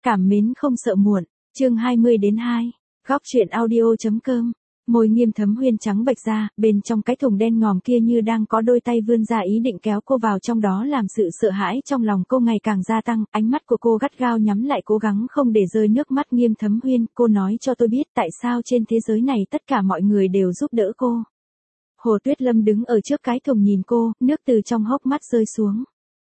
Cảm mến không sợ muộn, chương 20-2, góc truyện audio.com. Môi Nghiêm Thấm Huyên trắng bệch ra, bên trong cái thùng đen ngòm kia như đang có đôi tay vươn ra ý định kéo cô vào trong đó, làm sự sợ hãi trong lòng cô ngày càng gia tăng, ánh mắt của cô gắt gao nhắm lại, cố gắng không để rơi nước mắt. Nghiêm Thấm Huyên, cô nói cho tôi biết tại sao trên thế giới này tất cả mọi người đều giúp đỡ cô. Hồ Tuyết Lâm đứng ở trước cái thùng nhìn cô, nước từ trong hốc mắt rơi xuống.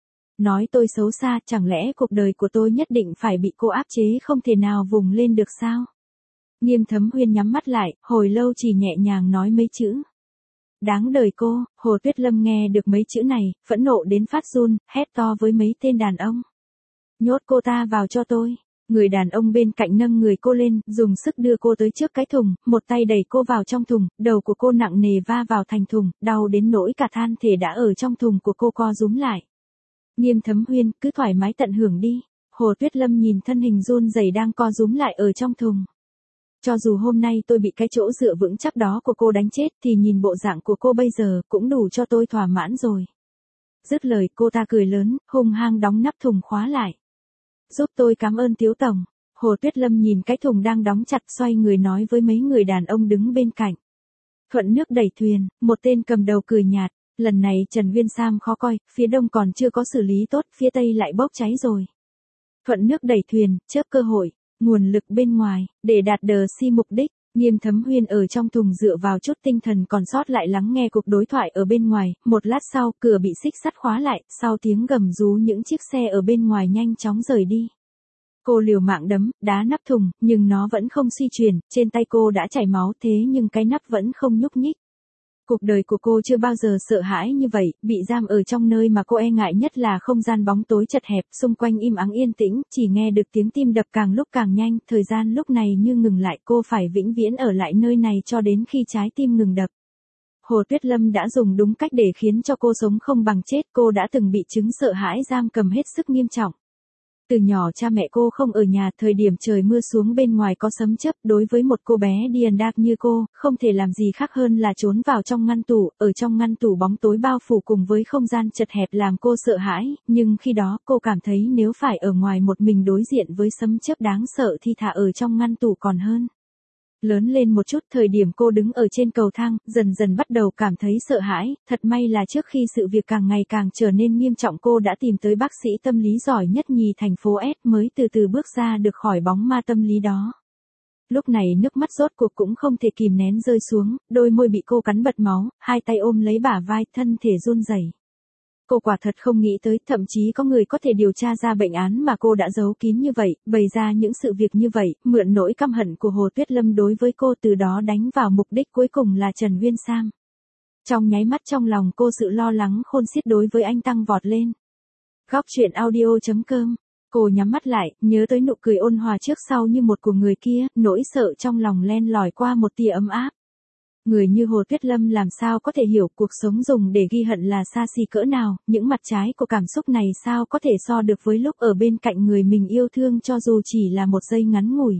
Nói tôi xấu xa, chẳng lẽ cuộc đời của tôi nhất định phải bị cô áp chế, không thể nào vùng lên được sao? Nghiêm Thấm Huyên nhắm mắt lại, hồi lâu chỉ nhẹ nhàng nói mấy chữ. Đáng đời cô. Hồ Tuyết Lâm nghe được mấy chữ này, phẫn nộ đến phát run, hét to với mấy tên đàn ông. Nhốt cô ta vào cho tôi. Người đàn ông bên cạnh nâng người cô lên, dùng sức đưa cô tới trước cái thùng, một tay đẩy cô vào trong thùng, đầu của cô nặng nề va vào thành thùng, đau đến nỗi cả than thể đã ở trong thùng của cô co rúm lại. Nghiêm Thấm Huyên, cứ thoải mái tận hưởng đi. Hồ Tuyết Lâm nhìn thân hình run rẩy đang co rúm lại ở trong thùng. Cho dù hôm nay tôi bị cái chỗ dựa vững chắc đó của cô đánh chết thì nhìn bộ dạng của cô bây giờ cũng đủ cho tôi thỏa mãn rồi. Dứt lời cô ta cười lớn, hung hăng đóng nắp thùng khóa lại. Giúp tôi cảm ơn Tiếu Tổng. Hồ Tuyết Lâm nhìn cái thùng đang đóng chặt, xoay người nói với mấy người đàn ông đứng bên cạnh. Thuận nước đẩy thuyền, một tên cầm đầu cười nhạt. Lần này Trần Viên Sam khó coi, phía đông còn chưa có xử lý tốt, phía tây lại bốc cháy rồi. Thuận nước đẩy thuyền, chớp cơ hội, nguồn lực bên ngoài, để đạt đờ si mục đích. Nghiêm Thấm Huyên ở trong thùng dựa vào chút tinh thần còn sót lại lắng nghe cuộc đối thoại ở bên ngoài, một lát sau cửa bị xích sắt khóa lại, sau tiếng gầm rú những chiếc xe ở bên ngoài nhanh chóng rời đi. Cô liều mạng đấm, đá nắp thùng, nhưng nó vẫn không suy chuyển, trên tay cô đã chảy máu thế nhưng cái nắp vẫn không nhúc nhích. Cuộc đời của cô chưa bao giờ sợ hãi như vậy, bị giam ở trong nơi mà cô e ngại nhất là không gian bóng tối chật hẹp, xung quanh im ắng yên tĩnh, chỉ nghe được tiếng tim đập càng lúc càng nhanh, thời gian lúc này như ngừng lại, cô phải vĩnh viễn ở lại nơi này cho đến khi trái tim ngừng đập. Hồ Tuyết Lâm đã dùng đúng cách để khiến cho cô sống không bằng chết, cô đã từng bị chứng sợ hãi giam cầm hết sức nghiêm trọng. Từ nhỏ cha mẹ cô không ở nhà, thời điểm trời mưa xuống bên ngoài có sấm chớp, đối với một cô bé điên đạc như cô, không thể làm gì khác hơn là trốn vào trong ngăn tủ, ở trong ngăn tủ bóng tối bao phủ cùng với không gian chật hẹp làm cô sợ hãi, nhưng khi đó cô cảm thấy nếu phải ở ngoài một mình đối diện với sấm chớp đáng sợ thì thà ở trong ngăn tủ còn hơn. Lớn lên một chút, thời điểm cô đứng ở trên cầu thang, dần dần bắt đầu cảm thấy sợ hãi, thật may là trước khi sự việc càng ngày càng trở nên nghiêm trọng cô đã tìm tới bác sĩ tâm lý giỏi nhất nhì thành phố S mới từ từ bước ra được khỏi bóng ma tâm lý đó. Lúc này nước mắt rốt cuộc cũng không thể kìm nén rơi xuống, đôi môi bị cô cắn bật máu, hai tay ôm lấy bả vai, thân thể run rẩy. Cô quả thật không nghĩ tới, thậm chí có người có thể điều tra ra bệnh án mà cô đã giấu kín như vậy, bày ra những sự việc như vậy, mượn nỗi căm hận của Hồ Tuyết Lâm đối với cô, từ đó đánh vào mục đích cuối cùng là Trần Viên Sam. Trong nháy mắt trong lòng cô sự lo lắng khôn xiết đối với anh tăng vọt lên. Góc truyện audio.com. Cô nhắm mắt lại, nhớ tới nụ cười ôn hòa trước sau như một của người kia, nỗi sợ trong lòng len lỏi qua một tia ấm áp. Người như Hồ Tuyết Lâm làm sao có thể hiểu cuộc sống dùng để ghi hận là xa xỉ cỡ nào, những mặt trái của cảm xúc này sao có thể so được với lúc ở bên cạnh người mình yêu thương cho dù chỉ là một giây ngắn ngủi.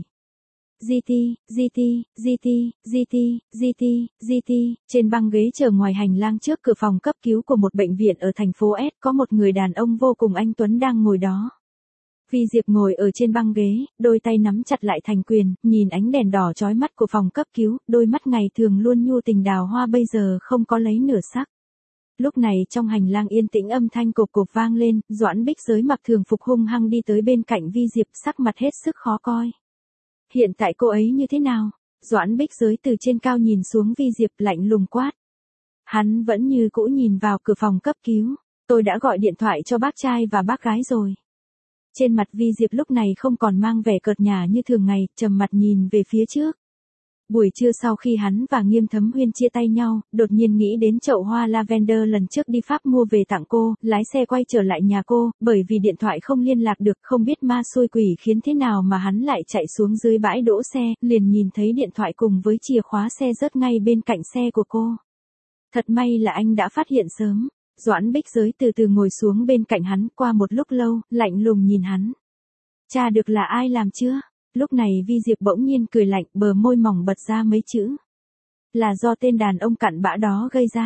GT, trên băng ghế chờ ngoài hành lang trước cửa phòng cấp cứu của một bệnh viện ở thành phố S có một người đàn ông vô cùng anh tuấn đang ngồi đó. Vi Diệp ngồi ở trên băng ghế, đôi tay nắm chặt lại thành quyền, nhìn ánh đèn đỏ chói mắt của phòng cấp cứu, đôi mắt ngày thường luôn nhu tình đào hoa bây giờ không có lấy nửa sắc. Lúc này trong hành lang yên tĩnh âm thanh cộp cộp vang lên, Doãn Bích Giới mặc thường phục hung hăng đi tới bên cạnh Vi Diệp, sắc mặt hết sức khó coi. Hiện tại cô ấy như thế nào? Doãn Bích Giới từ trên cao nhìn xuống Vi Diệp lạnh lùng quát. Hắn vẫn như cũ nhìn vào cửa phòng cấp cứu. Tôi đã gọi điện thoại cho bác trai và bác gái rồi. Trên mặt Vi Diệp lúc này không còn mang vẻ cợt nhả như thường ngày, trầm mặt nhìn về phía trước. Buổi trưa sau khi hắn và Nghiêm Thấm Huyên chia tay nhau, đột nhiên nghĩ đến chậu hoa lavender lần trước đi Pháp mua về tặng cô, lái xe quay trở lại nhà cô, bởi vì điện thoại không liên lạc được, không biết ma xui quỷ khiến thế nào mà hắn lại chạy xuống dưới bãi đỗ xe, liền nhìn thấy điện thoại cùng với chìa khóa xe rớt ngay bên cạnh xe của cô. Thật may là anh đã phát hiện sớm. Doãn Bích Giới từ từ ngồi xuống bên cạnh hắn, qua một lúc lâu, lạnh lùng nhìn hắn. Cha được là ai làm chưa? Lúc này Vi Diệp bỗng nhiên cười lạnh, bờ môi mỏng bật ra mấy chữ. Là do tên đàn ông cặn bã đó gây ra.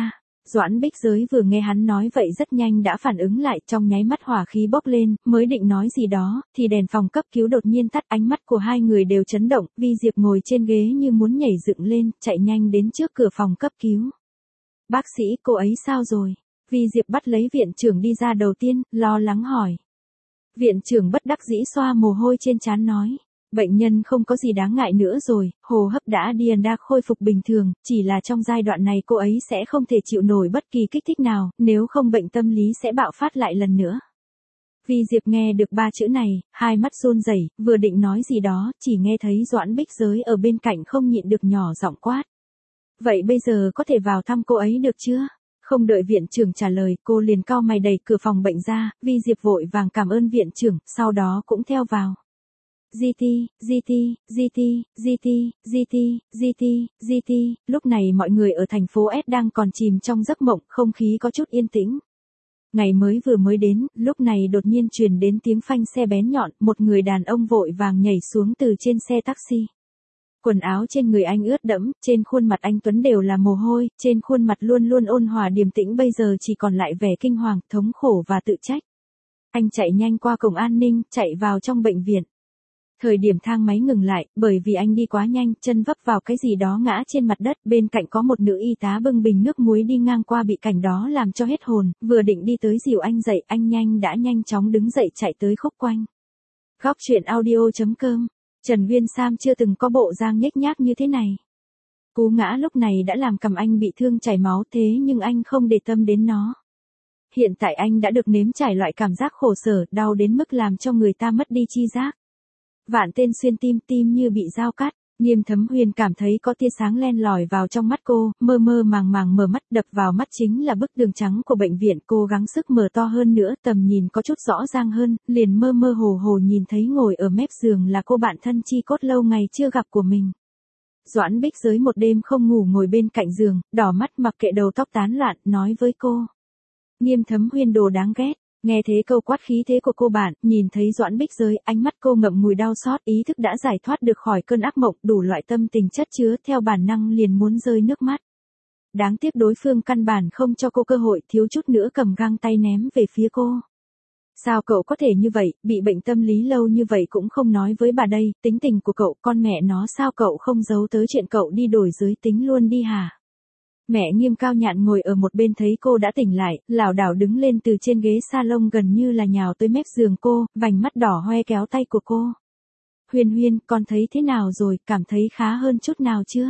Doãn Bích Giới vừa nghe hắn nói vậy rất nhanh đã phản ứng lại, trong nháy mắt hỏa khí bốc lên, mới định nói gì đó, thì đèn phòng cấp cứu đột nhiên tắt, ánh mắt của hai người đều chấn động, Vi Diệp ngồi trên ghế như muốn nhảy dựng lên, chạy nhanh đến trước cửa phòng cấp cứu. Bác sĩ, cô ấy sao rồi? Vi Diệp bắt lấy viện trưởng đi ra đầu tiên, lo lắng hỏi. Viện trưởng bất đắc dĩ xoa mồ hôi trên trán nói. Bệnh nhân không có gì đáng ngại nữa rồi, hô hấp đã khôi phục bình thường, chỉ là trong giai đoạn này cô ấy sẽ không thể chịu nổi bất kỳ kích thích nào, nếu không bệnh tâm lý sẽ bạo phát lại lần nữa. Vi Diệp nghe được ba chữ này, hai mắt run rẩy, vừa định nói gì đó, chỉ nghe thấy Doãn Bích Giới ở bên cạnh không nhịn được nhỏ giọng quát. Vậy bây giờ có thể vào thăm cô ấy được chưa? Không đợi viện trưởng trả lời, cô liền cau mày đẩy cửa phòng bệnh ra, Vi Diệp vội vàng cảm ơn viện trưởng, sau đó cũng theo vào. GT, lúc này mọi người ở thành phố S đang còn chìm trong giấc mộng, không khí có chút yên tĩnh. Ngày vừa mới đến, lúc này đột nhiên truyền đến tiếng phanh xe bén nhọn, một người đàn ông vội vàng nhảy xuống từ trên xe taxi. Quần áo trên người anh ướt đẫm, trên khuôn mặt anh Tuấn đều là mồ hôi, trên khuôn mặt luôn luôn ôn hòa điềm tĩnh bây giờ chỉ còn lại vẻ kinh hoàng, thống khổ và tự trách. Anh chạy nhanh qua cổng an ninh, chạy vào trong bệnh viện. Thời điểm thang máy ngừng lại, bởi vì anh đi quá nhanh, chân vấp vào cái gì đó ngã trên mặt đất, bên cạnh có một nữ y tá bưng bình nước muối đi ngang qua bị cảnh đó làm cho hết hồn, vừa định đi tới dìu anh dậy, anh nhanh chóng đứng dậy chạy tới khúc quanh. Góc truyện audio.com, Trần Nguyên Sam chưa từng có bộ dáng nhếch nhác như thế này. Cú ngã lúc này đã làm cằm anh bị thương chảy máu thế nhưng anh không để tâm đến nó. Hiện tại anh đã được nếm trải loại cảm giác khổ sở, đau đến mức làm cho người ta mất đi chi giác. Vạn tên xuyên tim, tim như bị dao cắt, Nghiêm Thấm Huyền cảm thấy có tia sáng len lỏi vào trong mắt cô, mơ màng mở mắt, đập vào mắt chính là bức tường trắng của bệnh viện, cô gắng sức mở to hơn nữa, tầm nhìn có chút rõ ràng hơn, liền mơ hồ nhìn thấy ngồi ở mép giường là cô bạn thân chi cốt lâu ngày chưa gặp của mình. Doãn Bích Giới một đêm không ngủ ngồi bên cạnh giường, đỏ mắt mặc kệ đầu tóc tán loạn, nói với cô. Nghiêm Thấm Huyền đồ đáng ghét. Nghe thế câu quát khí thế của cô bạn, nhìn thấy Doãn Bích Giới, ánh mắt cô ngậm ngùi đau xót, ý thức đã giải thoát được khỏi cơn ác mộng, đủ loại tâm tình chất chứa, theo bản năng liền muốn rơi nước mắt. Đáng tiếc đối phương căn bản không cho cô cơ hội, thiếu chút nữa cầm găng tay ném về phía cô. Sao cậu có thể như vậy, bị bệnh tâm lý lâu như vậy cũng không nói với bà đây, tính tình của cậu, con mẹ nó sao cậu không giấu tới chuyện cậu đi đổi giới tính luôn đi hả? Mẹ Nghiêm cao nhạn ngồi ở một bên thấy cô đã tỉnh lại, lảo đảo đứng lên từ trên ghế salon gần như là nhào tới mép giường cô, vành mắt đỏ hoe kéo tay của cô. Huyền, con thấy thế nào rồi, cảm thấy khá hơn chút nào chưa?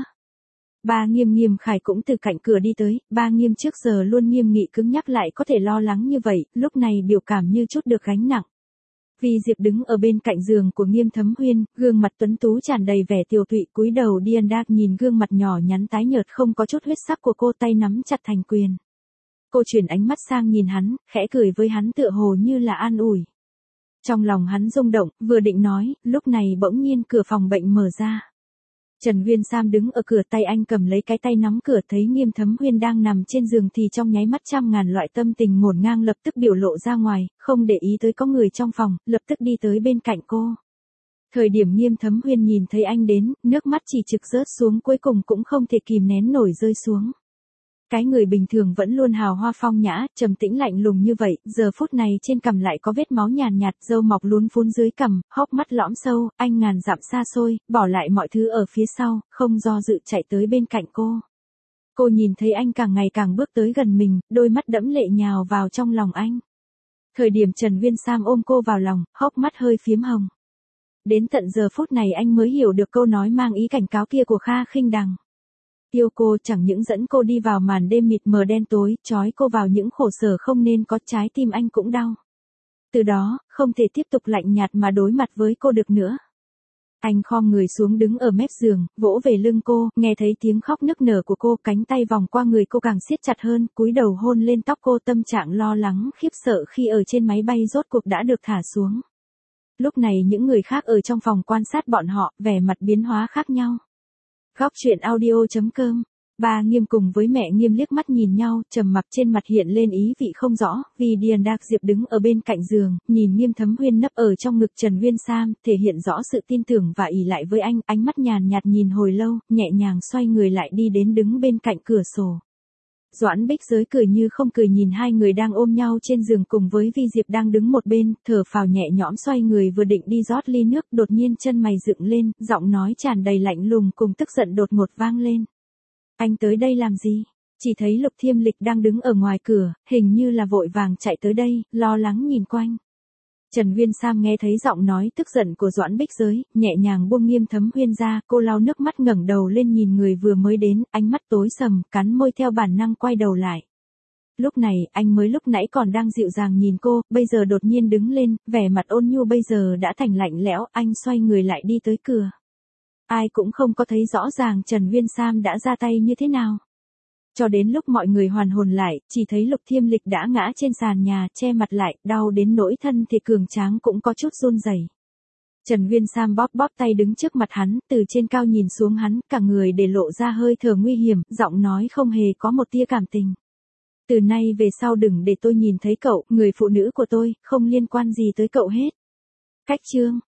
Ba Nghiêm Khải cũng từ cạnh cửa đi tới, ba Nghiêm trước giờ luôn nghiêm nghị cứng nhắc lại có thể lo lắng như vậy, lúc này biểu cảm như chút được gánh nặng. Vi Diệp đứng ở bên cạnh giường của Nghiêm Thấm Huyền, gương mặt tuấn tú tràn đầy vẻ tiều tụy, cúi đầu điên đạc nhìn gương mặt nhỏ nhắn tái nhợt không có chút huyết sắc của cô, tay nắm chặt thành quyền. Cô chuyển ánh mắt sang nhìn hắn, khẽ cười với hắn tựa hồ như là an ủi. Trong lòng hắn rung động, vừa định nói, lúc này bỗng nhiên cửa phòng bệnh mở ra. Trần Nguyên Sam đứng ở cửa, tay anh cầm lấy cái tay nắm cửa, thấy Nghiêm Thấm Huyền đang nằm trên giường thì trong nháy mắt trăm ngàn loại tâm tình ngổn ngang lập tức biểu lộ ra ngoài, không để ý tới có người trong phòng, lập tức đi tới bên cạnh cô. Thời điểm Nghiêm Thấm Huyền nhìn thấy anh đến, nước mắt chỉ trực rớt xuống, cuối cùng cũng không thể kìm nén nổi rơi xuống. Cái người bình thường vẫn luôn hào hoa phong nhã, trầm tĩnh lạnh lùng như vậy, giờ phút này trên cằm lại có vết máu nhàn nhạt, râu mọc lún phún dưới cằm, hốc mắt lõm sâu, anh ngàn dặm xa xôi, bỏ lại mọi thứ ở phía sau, không do dự chạy tới bên cạnh cô. Cô nhìn thấy anh càng ngày càng bước tới gần mình, đôi mắt đẫm lệ nhào vào trong lòng anh. Thời điểm Trần Nguyên Sam ôm cô vào lòng, hốc mắt hơi phiếm hồng. Đến tận giờ phút này anh mới hiểu được câu nói mang ý cảnh cáo kia của Kha Khinh Đằng. Yêu cô chẳng những dẫn cô đi vào màn đêm mịt mờ đen tối, trói cô vào những khổ sở không nên có, trái tim anh cũng đau. Từ đó, không thể tiếp tục lạnh nhạt mà đối mặt với cô được nữa. Anh khom người xuống đứng ở mép giường, vỗ về lưng cô, nghe thấy tiếng khóc nức nở của cô, cánh tay vòng qua người cô càng siết chặt hơn, cúi đầu hôn lên tóc cô, tâm trạng lo lắng, khiếp sợ khi ở trên máy bay rốt cuộc đã được thả xuống. Lúc này những người khác ở trong phòng quan sát bọn họ, vẻ mặt biến hóa khác nhau. Góc truyện audio.com, ba Nghiêm cùng với mẹ Nghiêm liếc mắt nhìn nhau, trầm mặc trên mặt hiện lên ý vị không rõ, vì Điền Đạc Diệp đứng ở bên cạnh giường, nhìn Nghiêm Thấm Huyền nấp ở trong ngực Trần Nguyên Sam, thể hiện rõ sự tin tưởng và ỷ lại với anh, ánh mắt nhàn nhạt nhìn hồi lâu, nhẹ nhàng xoay người lại đi đến đứng bên cạnh cửa sổ. Doãn Bích Giới cười như không cười nhìn hai người đang ôm nhau trên giường cùng với Vi Diệp đang đứng một bên, thở phào nhẹ nhõm xoay người vừa định đi rót ly nước, đột nhiên chân mày dựng lên, giọng nói tràn đầy lạnh lùng cùng tức giận đột ngột vang lên. Anh tới đây làm gì? Chỉ thấy Lục Thiêm Lịch đang đứng ở ngoài cửa, hình như là vội vàng chạy tới đây, lo lắng nhìn quanh. Trần Nguyên Sam nghe thấy giọng nói tức giận của Doãn Bích Giới, nhẹ nhàng buông Nghiêm Thấm Huyên ra, cô lau nước mắt ngẩng đầu lên nhìn người vừa mới đến, ánh mắt tối sầm, cắn môi theo bản năng quay đầu lại. Lúc này, anh mới lúc nãy còn đang dịu dàng nhìn cô, bây giờ đột nhiên đứng lên, vẻ mặt ôn nhu bây giờ đã thành lạnh lẽo, anh xoay người lại đi tới cửa. Ai cũng không có thấy rõ ràng Trần Nguyên Sam đã ra tay như thế nào. Cho đến lúc mọi người hoàn hồn lại, chỉ thấy Lục Thiêm Lịch đã ngã trên sàn nhà, che mặt lại, đau đến nỗi thân thì cường tráng cũng có chút run rẩy. Trần Nguyên Sam bóp bóp tay đứng trước mặt hắn, từ trên cao nhìn xuống hắn, cả người để lộ ra hơi thở nguy hiểm, giọng nói không hề có một tia cảm tình. Từ nay về sau đừng để tôi nhìn thấy cậu, người phụ nữ của tôi, không liên quan gì tới cậu hết. Cách chương